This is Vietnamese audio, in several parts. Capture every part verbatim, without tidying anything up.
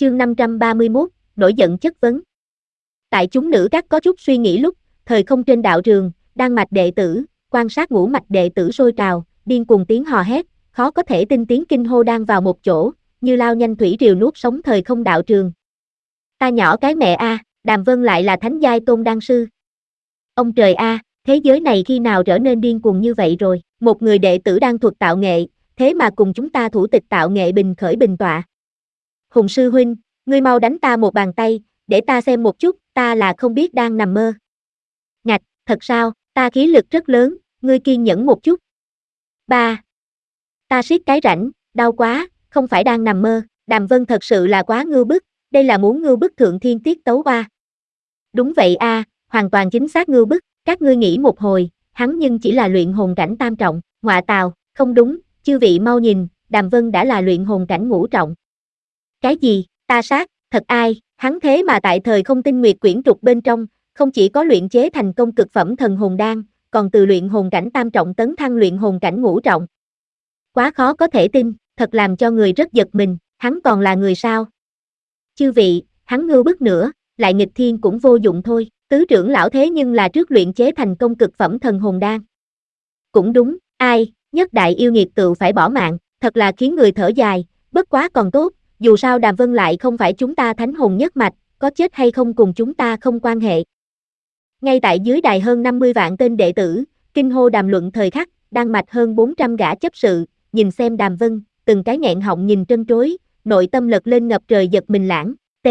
Chương năm trăm ba mươi mốt, nổi giận chất vấn. Tại chúng nữ các có chút suy nghĩ lúc, thời không trên đạo trường, đan mạch đệ tử, quan sát ngũ mạch đệ tử sôi trào, điên cuồng tiếng hò hét, khó có thể tin tiếng kinh hô đang vào một chỗ, như lao nhanh thủy triều nuốt sống thời không đạo trường. Ta nhỏ cái mẹ a, Đàm Vân lại là thánh giai tôn đan sư. Ông trời a, thế giới này khi nào trở nên điên cuồng như vậy rồi? Một người đệ tử đang thuật tạo nghệ, thế mà cùng chúng ta thủ tịch tạo nghệ bình khởi bình tọa. Hùng sư huynh, ngươi mau đánh ta một bàn tay, để ta xem một chút, ta là không biết đang nằm mơ. Ngạch, thật sao, ta khí lực rất lớn, ngươi kiên nhẫn một chút. Ba. Ta siết cái rãnh, đau quá, không phải đang nằm mơ, Đàm Vân thật sự là quá ngưu bức, đây là muốn ngưu bức thượng thiên tiết tấu ba. Đúng vậy a, hoàn toàn chính xác ngưu bức, các ngươi nghĩ một hồi, hắn nhưng chỉ là luyện hồn cảnh tam trọng, ngọa tào, không đúng, chư vị mau nhìn, Đàm Vân đã là luyện hồn cảnh ngũ trọng. Cái gì, ta sát, thật ai, hắn thế mà tại thời không tinh nguyệt quyển trục bên trong, không chỉ có luyện chế thành công cực phẩm thần hồn đan, còn từ luyện hồn cảnh tam trọng tấn thăng luyện hồn cảnh ngũ trọng. Quá khó có thể tin, thật làm cho người rất giật mình, hắn còn là người sao? Chư vị, hắn ngưu bức nữa, lại nghịch thiên cũng vô dụng thôi, tứ trưởng lão thế nhưng là trước luyện chế thành công cực phẩm thần hồn đan. Cũng đúng, ai, nhất đại yêu nghiệt tự phải bỏ mạng, thật là khiến người thở dài, bất quá còn tốt, dù sao Đàm Vân lại không phải chúng ta thánh hồn nhất mạch, có chết hay không cùng chúng ta không quan hệ. Ngay tại dưới đài hơn năm mươi vạn tên đệ tử, kinh hô đàm luận thời khắc, đang mạch hơn bốn trăm gã chấp sự, nhìn xem Đàm Vân, từng cái nghẹn họng nhìn trân trối, nội tâm lật lên ngập trời giật mình lãng, T.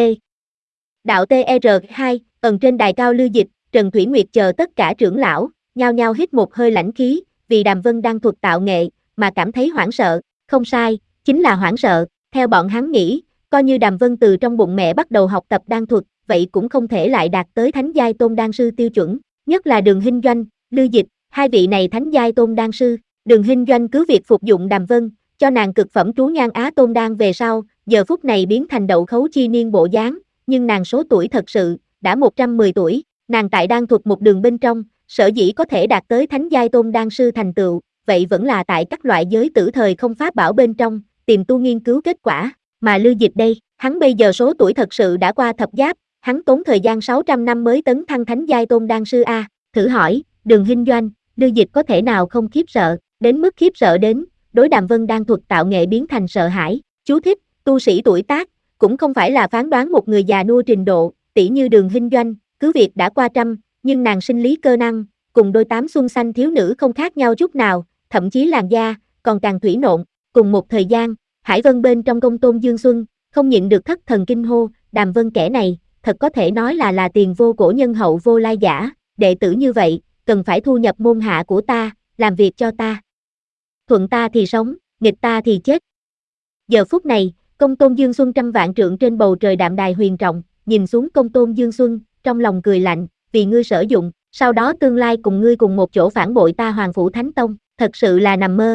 Đạo T R hai, ẩn trên đài cao Lưu Dịch, Trần Thủy Nguyệt chờ tất cả trưởng lão, nhao nhao hít một hơi lãnh khí, vì Đàm Vân đang thuật tạo nghệ, mà cảm thấy hoảng sợ, không sai, chính là hoảng sợ, theo bọn hắn nghĩ, coi như Đàm Vân từ trong bụng mẹ bắt đầu học tập đan thuật, vậy cũng không thể lại đạt tới thánh giai tôn đan sư tiêu chuẩn, nhất là Đường Hinh Doanh, Lưu Dịch, hai vị này thánh giai tôn đan sư, Đường Hinh Doanh cứ việc phục dụng Đàm Vân, cho nàng cực phẩm trú nhan á tôn đan về sau, giờ phút này biến thành đậu khấu chi niên bộ dáng, nhưng nàng số tuổi thật sự, đã một trăm mười tuổi, nàng tại đan thuật một đường bên trong, sở dĩ có thể đạt tới thánh giai tôn đan sư thành tựu, vậy vẫn là tại các loại giới tử thời không pháp bảo bên trong, tìm tu nghiên cứu kết quả, mà Lưu Dịch đây, hắn bây giờ số tuổi thật sự đã qua thập giáp, hắn tốn thời gian sáu trăm năm mới tấn thăng thánh giai tôn đan sư a, thử hỏi, Đường Hinh Doanh, Lưu Dịch có thể nào không khiếp sợ, đến mức khiếp sợ đến, đối Đàm Vân đan thuật tạo nghệ biến thành sợ hãi, chú thích, tu sĩ tuổi tác, cũng không phải là phán đoán một người già nua trình độ, tỷ như Đường Hinh Doanh, cứ việc đã qua trăm, nhưng nàng sinh lý cơ năng, cùng đôi tám xuân xanh thiếu nữ không khác nhau chút nào, thậm chí làn da, còn càng thủy nộn, cùng một thời gian, Hải Vân bên trong công tôn Dương Xuân, không nhịn được thất thần kinh hô, Đàm Vân kẻ này, thật có thể nói là là tiền vô cổ nhân hậu vô lai giả, đệ tử như vậy, cần phải thu nhập môn hạ của ta, làm việc cho ta. Thuận ta thì sống, nghịch ta thì chết. Giờ phút này, công tôn Dương Xuân trăm vạn trượng trên bầu trời đạm đài huyền trọng, nhìn xuống công tôn Dương Xuân, trong lòng cười lạnh, vì ngươi sử dụng, sau đó tương lai cùng ngươi cùng một chỗ phản bội ta Hoàng Phủ Thánh Tông, thật sự là nằm mơ.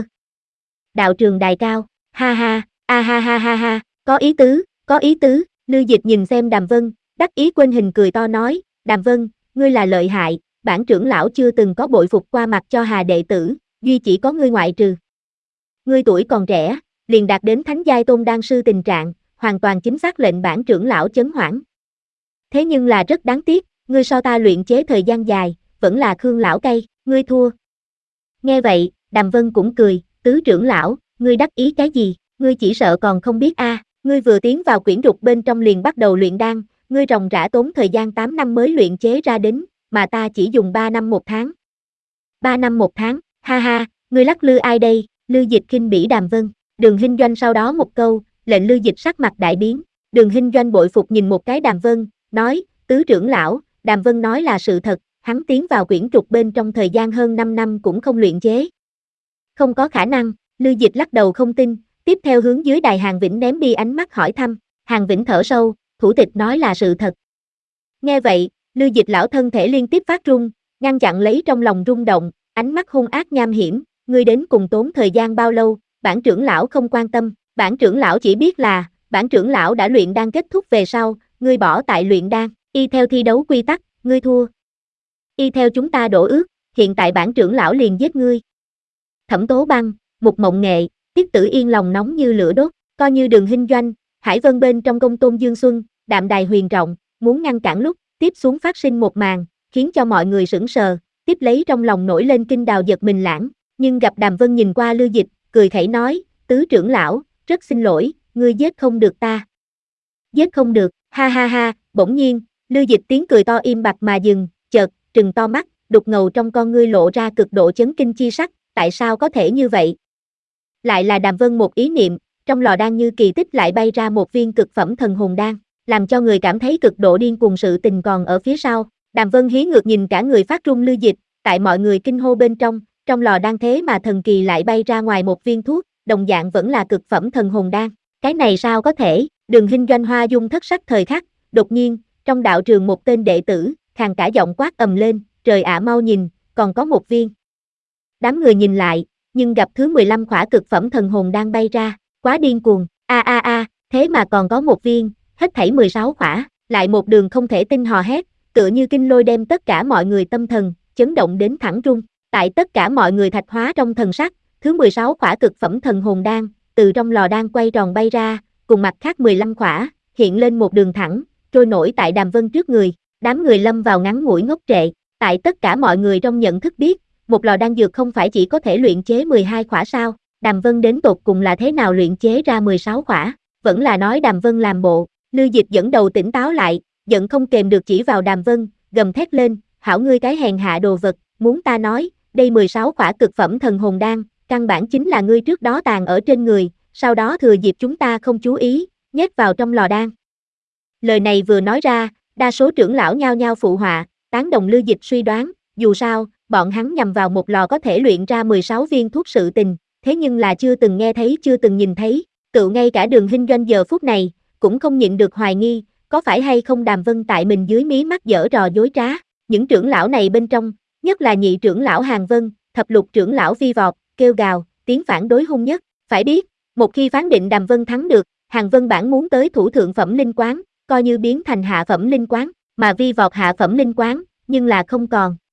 Đạo trường đài cao, ha ha, a ha ha ha ha, có ý tứ, có ý tứ, Lưu Dịch nhìn xem Đàm Vân, đắc ý quên hình cười to nói, Đàm Vân, ngươi là lợi hại, bản trưởng lão chưa từng có bội phục qua mặt cho Hà đệ tử, duy chỉ có ngươi ngoại trừ. Ngươi tuổi còn trẻ, liền đạt đến thánh giai tôn đan sư tình trạng, hoàn toàn chính xác lệnh bản trưởng lão chấn hoảng. Thế nhưng là rất đáng tiếc, ngươi so ta luyện chế thời gian dài, vẫn là Khương lão cây, ngươi thua. Nghe vậy, Đàm Vân cũng cười, tứ trưởng lão, ngươi đắc ý cái gì, ngươi chỉ sợ còn không biết a, à, ngươi vừa tiến vào quyển trục bên trong liền bắt đầu luyện đan, ngươi ròng rã tốn thời gian tám năm mới luyện chế ra đến, mà ta chỉ dùng ba năm một tháng. ba năm một tháng, ha ha, ngươi lắc lư ai đây, Lưu Dịch khinh bỉ Đàm Vân, Đường Hinh Doanh sau đó một câu, lệnh Lưu Dịch sắc mặt đại biến, Đường Hinh Doanh bội phục nhìn một cái Đàm Vân, nói, tứ trưởng lão, Đàm Vân nói là sự thật, hắn tiến vào quyển trục bên trong thời gian hơn năm năm cũng không luyện chế. Không có khả năng, Lưu Dịch lắc đầu không tin, tiếp theo hướng dưới đài Hàng Vĩnh ném đi ánh mắt hỏi thăm, Hàng Vĩnh thở sâu, thủ tịch nói là sự thật. Nghe vậy, Lưu Dịch lão thân thể liên tiếp phát run, ngăn chặn lấy trong lòng rung động, ánh mắt hung ác nham hiểm, ngươi đến cùng tốn thời gian bao lâu, bản trưởng lão không quan tâm, bản trưởng lão chỉ biết là, bản trưởng lão đã luyện đan kết thúc về sau, ngươi bỏ tại luyện đan, y theo thi đấu quy tắc, ngươi thua. Y theo chúng ta đổ ước, hiện tại bản trưởng lão liền giết ngươi. Thẩm Tố Băng, Mục Mộng Nghệ, Tiết Tử Yên lòng nóng như lửa đốt, coi như Đường Hinh Doanh, Hải Vân bên trong công tôn Dương Xuân, đạm đài huyền rộng, muốn ngăn cản lúc, tiếp xuống phát sinh một màn, khiến cho mọi người sững sờ, tiếp lấy trong lòng nổi lên kinh đào giật mình lãng, nhưng gặp Đàm Vân nhìn qua Lưu Dịch, cười khẩy nói, tứ trưởng lão, rất xin lỗi, ngươi giết không được ta. Giết không được, ha ha ha, bỗng nhiên, Lưu Dịch tiếng cười to im bặt mà dừng, chợt, trừng to mắt, đục ngầu trong con ngươi lộ ra cực độ chấn kinh chi sắc, tại sao có thể như vậy? Lại là Đàm Vân một ý niệm, trong lò đan như kỳ tích lại bay ra một viên cực phẩm thần hồn đan, làm cho người cảm thấy cực độ điên cuồng sự tình còn ở phía sau. Đàm Vân hí ngược nhìn cả người phát run Lưu Dịch, tại mọi người kinh hô bên trong, trong lò đan thế mà thần kỳ lại bay ra ngoài một viên thuốc, đồng dạng vẫn là cực phẩm thần hồn đan. Cái này sao có thể? Đường Hinh Doanh Hoa dung thất sắc thời khắc, đột nhiên, trong đạo trường một tên đệ tử, khàn cả giọng quát ầm lên, trời ạ mau nhìn, còn có một viên. Đám người nhìn lại, nhưng gặp thứ mười lăm khỏa cực phẩm thần hồn đang bay ra, quá điên cuồng, a a a, thế mà còn có một viên, hết thảy mười sáu khỏa, lại một đường không thể tin hò hét, tựa như kinh lôi đem tất cả mọi người tâm thần, chấn động đến thẳng run, tại tất cả mọi người thạch hóa trong thần sắc, thứ mười sáu khỏa cực phẩm thần hồn đan, từ trong lò đan quay tròn bay ra, cùng mặt khác mười lăm khỏa, hiện lên một đường thẳng, trôi nổi tại Đàm Vân trước người, đám người lâm vào ngắn ngủi ngốc trệ, tại tất cả mọi người trong nhận thức biết, một lò đan dược không phải chỉ có thể luyện chế mười hai khỏa sao, Đàm Vân đến tột cùng là thế nào luyện chế ra mười sáu khỏa, vẫn là nói Đàm Vân làm bộ. Lưu Dịch dẫn đầu tỉnh táo lại, giận không kềm được chỉ vào Đàm Vân, gầm thét lên, hảo ngươi cái hèn hạ đồ vật, muốn ta nói, đây mười sáu khỏa cực phẩm thần hồn đan, căn bản chính là ngươi trước đó tàn ở trên người, sau đó thừa dịp chúng ta không chú ý, nhét vào trong lò đan. Lời này vừa nói ra, đa số trưởng lão nhao nhao phụ họa, tán đồng Lưu Dịch suy đoán, dù sao, bọn hắn nhằm vào một lò có thể luyện ra mười sáu viên thuốc sự tình, thế nhưng là chưa từng nghe thấy chưa từng nhìn thấy, tự ngay cả Đường Hinh Doanh giờ phút này, cũng không nhịn được hoài nghi, có phải hay không Đàm Vân tại mình dưới mí mắt dở trò dối trá, những trưởng lão này bên trong, nhất là nhị trưởng lão Hàn Vân, thập lục trưởng lão Vi Vọt, kêu gào, tiếng phản đối hung nhất, phải biết, một khi phán định Đàm Vân thắng được, Hàn Vân bản muốn tới thủ thượng phẩm linh quán, coi như biến thành hạ phẩm linh quán, mà Vi Vọt hạ phẩm linh quán, nhưng là không còn.